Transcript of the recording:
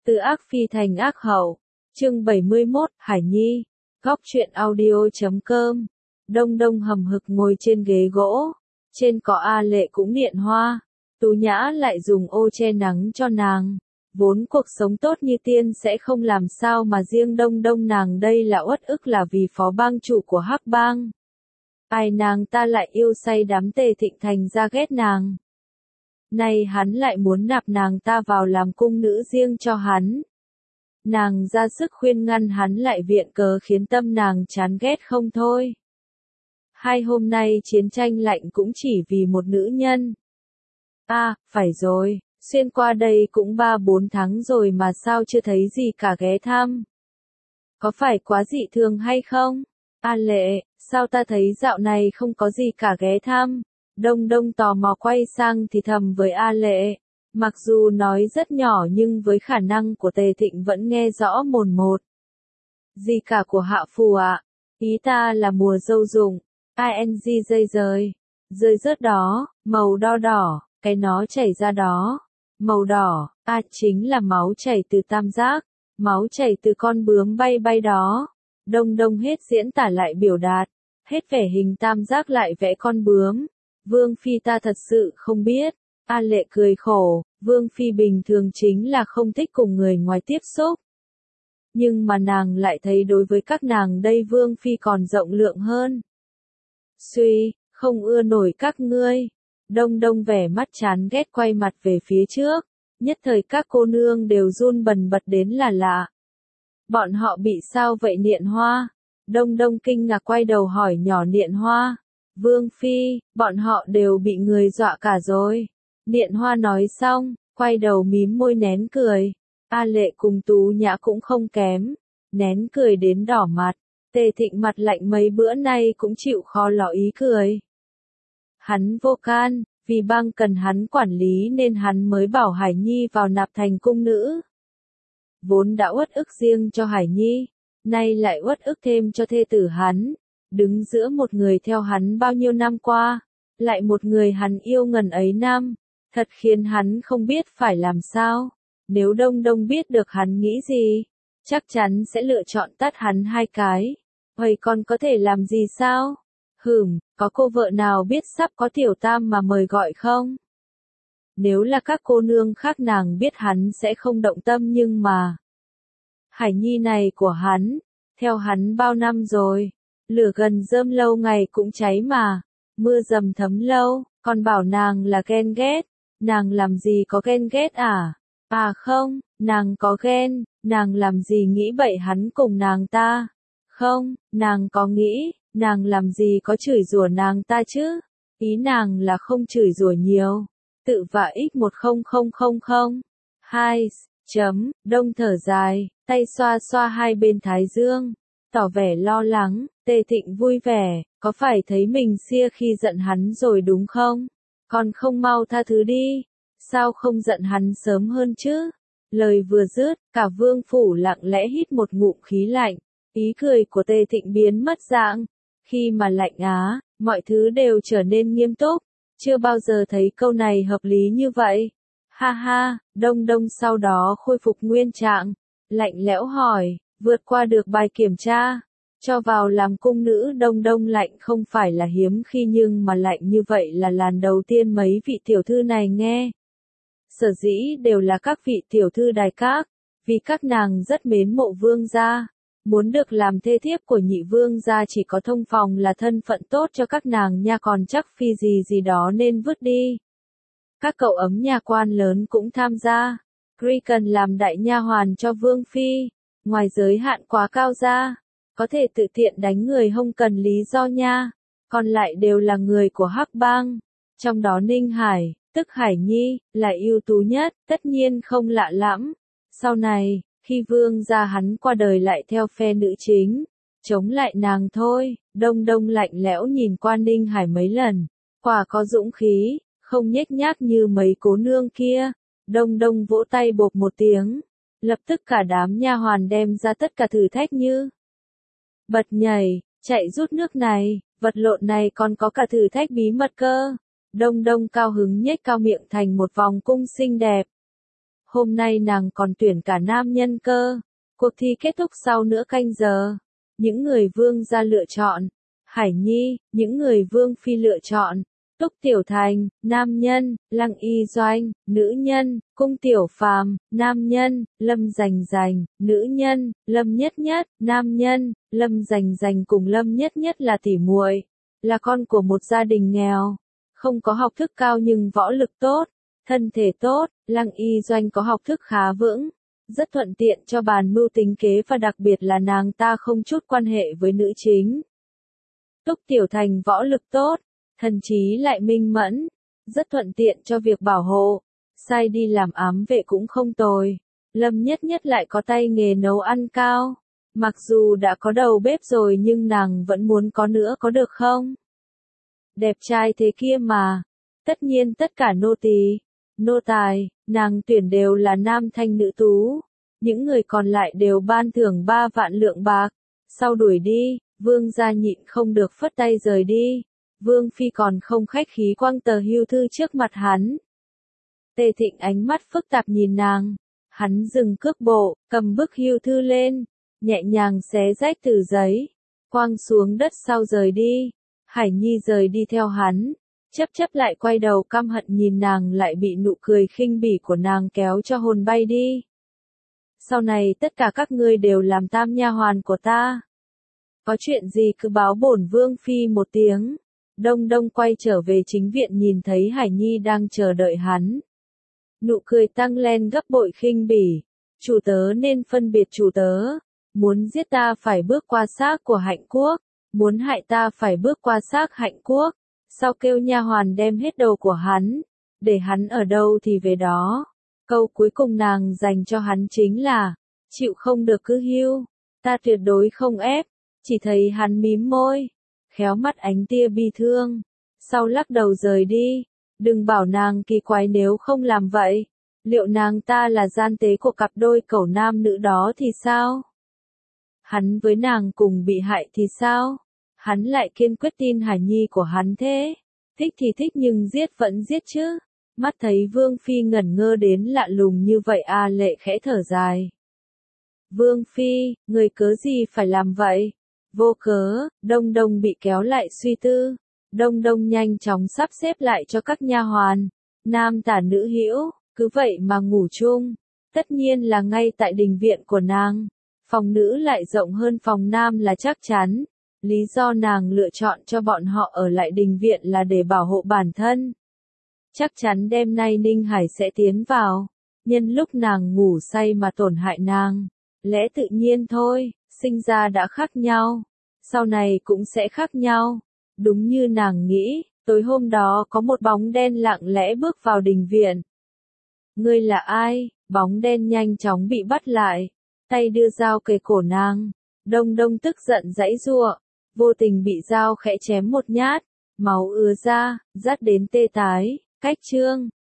Từ ác phi thành ác hậu. Chương 71, Hải Nhi. Góc truyện audio.com. Đông Đông hầm hực ngồi trên ghế gỗ. Trên cỏ A Lệ cũng niện hoa. Tú Nhã lại dùng ô che nắng cho nàng. Vốn cuộc sống tốt như tiên sẽ không làm sao mà riêng Đông Đông nàng đây là uất ức là vì phó bang chủ của Hắc Bang. Ai nàng ta lại yêu say đắm Tề Thịnh thành ra ghét nàng. Nay hắn lại muốn nạp nàng ta vào làm cung nữ riêng cho hắn. Nàng ra sức khuyên ngăn hắn lại viện cớ khiến tâm nàng chán ghét không thôi. Hai hôm nay chiến tranh lạnh cũng chỉ vì một nữ nhân. Phải rồi, xuyên qua đây cũng 3-4 tháng rồi mà sao chưa thấy gì cả ghé thăm. Có phải quá dị thường hay không? A Lệ, sao ta thấy dạo này không có gì cả ghé thăm? Đông Đông tò mò quay sang thì thầm với A Lệ. Mặc dù nói rất nhỏ nhưng với khả năng của Tề Thịnh vẫn nghe rõ mồn một. Gì cả của Hạ Phù ạ? Ý ta là mùa dâu rụng. ING dây rơi. Rơi rớt đó, màu đo đỏ, cái nó chảy ra đó. Màu đỏ, chính là máu chảy từ tam giác. Máu chảy từ con bướm bay bay đó. Đông Đông hết diễn tả lại biểu đạt. Hết vẽ hình tam giác lại vẽ con bướm. Vương Phi ta thật sự không biết. A Lệ cười khổ, Vương Phi bình thường chính là không thích cùng người ngoài tiếp xúc. Nhưng mà nàng lại thấy đối với các nàng đây Vương Phi còn rộng lượng hơn. Suy, không ưa nổi các ngươi. Đông Đông vẻ mắt chán ghét quay mặt về phía trước. Nhất thời các cô nương đều run bần bật đến là lạ. Bọn họ bị sao vậy Niện Hoa? Đông Đông kinh ngạc quay đầu hỏi nhỏ Niện Hoa. Vương Phi, bọn họ đều bị người dọa cả rồi. Niện Hoa nói xong, quay đầu mím môi nén cười. A Lệ cùng Tú Nhã cũng không kém. Nén cười đến đỏ mặt. Tề Thịnh mặt lạnh mấy bữa nay cũng chịu khó lỏ ý cười. Hắn vô can, vì bang cần hắn quản lý nên hắn mới bảo Hải Nhi vào nạp thành cung nữ. Vốn đã uất ức riêng cho Hải Nhi, nay lại uất ức thêm cho thê tử hắn. Đứng giữa một người theo hắn bao nhiêu năm qua, lại một người hắn yêu ngần ấy năm, thật khiến hắn không biết phải làm sao. Nếu Đông Đông biết được hắn nghĩ gì, chắc chắn sẽ lựa chọn tát hắn 2 cái. Vậy còn có thể làm gì sao? Có cô vợ nào biết sắp có tiểu tam mà mời gọi không? Nếu là các cô nương khác nàng biết hắn sẽ không động tâm nhưng mà Hải Nhi này của hắn, theo hắn bao năm rồi. Lửa gần rơm lâu ngày cũng cháy mà, mưa dầm thấm lâu, còn bảo nàng là ghen ghét, nàng làm gì có ghen ghét à? Không, nàng có ghen, nàng làm gì nghĩ bậy hắn cùng nàng ta? Không, nàng có nghĩ, nàng làm gì có chửi rủa nàng ta chứ? Ý nàng là không chửi rủa nhiều. Tự vả x100002, Đông thở dài, tay xoa xoa hai bên thái dương, tỏ vẻ lo lắng. Tề Thịnh vui vẻ, có phải thấy mình xia khi giận hắn rồi đúng không? Còn không mau tha thứ đi, sao không giận hắn sớm hơn chứ? Lời vừa dứt, cả vương phủ lặng lẽ hít một ngụm khí lạnh, ý cười của Tề Thịnh biến mất dạng. Khi mà lạnh mọi thứ đều trở nên nghiêm túc, chưa bao giờ thấy câu này hợp lý như vậy. Ha ha, Đông Đông sau đó khôi phục nguyên trạng, lạnh lẽo hỏi, vượt qua được bài kiểm tra. Cho vào làm cung nữ Đông Đông lạnh không phải là hiếm khi nhưng mà lạnh như vậy là lần đầu tiên mấy vị tiểu thư này nghe. Sở dĩ đều là các vị tiểu thư đài các, vì các nàng rất mến mộ vương gia. Muốn được làm thê thiếp của nhị vương gia chỉ có thông phòng là thân phận tốt cho các nàng nha còn chắc phi gì đó nên vứt đi. Các cậu ấm nhà quan lớn cũng tham gia. Cregan làm đại nha hoàn cho vương phi, ngoài giới hạn quá cao ra. Có thể tự tiện đánh người không cần lý do nha, còn lại đều là người của Hắc Bang. Trong đó Ninh Hải, tức Hải Nhi, là ưu tú nhất, tất nhiên không lạ lẫm. Sau này, khi vương gia hắn qua đời lại theo phe nữ chính, chống lại nàng thôi. Đông Đông lạnh lẽo nhìn qua Ninh Hải mấy lần, quả có dũng khí, không nhếch nhác như mấy cố nương kia. Đông Đông vỗ tay bộp một tiếng, lập tức cả đám nha hoàn đem ra tất cả thử thách như bật nhảy, chạy rút nước này, vật lộn này còn có cả thử thách bí mật cơ. Đông Đông cao hứng nhếch cao miệng thành một vòng cung xinh đẹp. Hôm nay nàng còn tuyển cả nam nhân cơ. Cuộc thi kết thúc sau nửa canh giờ. Những người vương gia lựa chọn. Hải Nhi, những người vương phi lựa chọn. Túc Tiểu Thành, nam nhân, Lăng Y Doanh, nữ nhân, Cung Tiểu Phàm, nam nhân, Lâm Dành Dành, nữ nhân, Lâm Nhất Nhất, nam nhân, Lâm Dành Dành cùng Lâm Nhất Nhất là tỉ muội, là con của một gia đình nghèo, không có học thức cao nhưng võ lực tốt, thân thể tốt. Lăng Y Doanh có học thức khá vững, rất thuận tiện cho bàn mưu tính kế và đặc biệt là nàng ta không chút quan hệ với nữ chính. Túc Tiểu Thành võ lực tốt, thần trí lại minh mẫn, rất thuận tiện cho việc bảo hộ, sai đi làm ám vệ cũng không tồi. Lâm Nhất Nhất lại có tay nghề nấu ăn cao, mặc dù đã có đầu bếp rồi nhưng nàng vẫn muốn có nữa có được không? Đẹp trai thế kia mà, tất nhiên tất cả nô tỳ, nô tài, nàng tuyển đều là nam thanh nữ tú, những người còn lại đều ban thưởng 3 vạn lượng bạc, sau đuổi đi, vương gia nhịn không được phất tay rời đi. Vương phi còn không khách khí quăng tờ hưu thư trước mặt hắn. Tề Thịnh ánh mắt phức tạp nhìn nàng, hắn dừng cước bộ, cầm bức hưu thư lên, nhẹ nhàng xé rách tờ giấy, quăng xuống đất sau rời đi. Hải Nhi rời đi theo hắn, chấp lại quay đầu căm hận nhìn nàng lại bị nụ cười khinh bỉ của nàng kéo cho hồn bay đi. Sau này tất cả các ngươi đều làm tam nha hoàn của ta. Có chuyện gì cứ báo bổn vương phi một tiếng. Đông Đông quay trở về chính viện nhìn thấy Hải Nhi đang chờ đợi hắn. Nụ cười tăng lên gấp bội khinh bỉ. Chủ tớ nên phân biệt chủ tớ. Muốn giết ta phải bước qua xác của Hạnh Quốc. Muốn hại ta phải bước qua xác Hạnh Quốc. Sau kêu nha hoàn đem hết đầu của hắn. Để hắn ở đâu thì về đó. Câu cuối cùng nàng dành cho hắn chính là, chịu không được cứ hưu. Ta tuyệt đối không ép. Chỉ thấy hắn mím môi, khéo mắt ánh tia bi thương, sau lắc đầu rời đi. Đừng bảo nàng kỳ quái nếu không làm vậy. Liệu nàng ta là gian tế của cặp đôi cẩu nam nữ đó thì sao? Hắn với nàng cùng bị hại thì sao? Hắn lại kiên quyết tin Hải Nhi của hắn thế. Thích thì thích nhưng giết vẫn giết chứ. Mắt thấy Vương Phi ngẩn ngơ đến lạ lùng như vậy Lệ khẽ thở dài. Vương Phi, người cớ gì phải làm vậy? Vô cớ. Đông Đông bị kéo lại suy tư. Đông Đông nhanh chóng sắp xếp lại cho các nha hoàn, nam tả nữ hữu, cứ vậy mà ngủ chung. Tất nhiên là ngay tại đình viện của nàng. Phòng nữ lại rộng hơn phòng nam là chắc chắn. Lý do nàng lựa chọn cho bọn họ ở lại đình viện là để bảo hộ bản thân. Chắc chắn đêm nay Ninh Hải sẽ tiến vào, nhân lúc nàng ngủ say mà tổn hại nàng. Lẽ tự nhiên thôi, sinh ra đã khác nhau, sau này cũng sẽ khác nhau. Đúng như nàng nghĩ, tối hôm đó có một bóng đen lặng lẽ bước vào đình viện. Ngươi là ai? Bóng đen nhanh chóng bị bắt lại, tay đưa dao kề cổ nàng. Đông Đông tức giận giãy giụa, vô tình bị dao khẽ chém một nhát, máu ứa ra, rát đến tê tái. Cách chương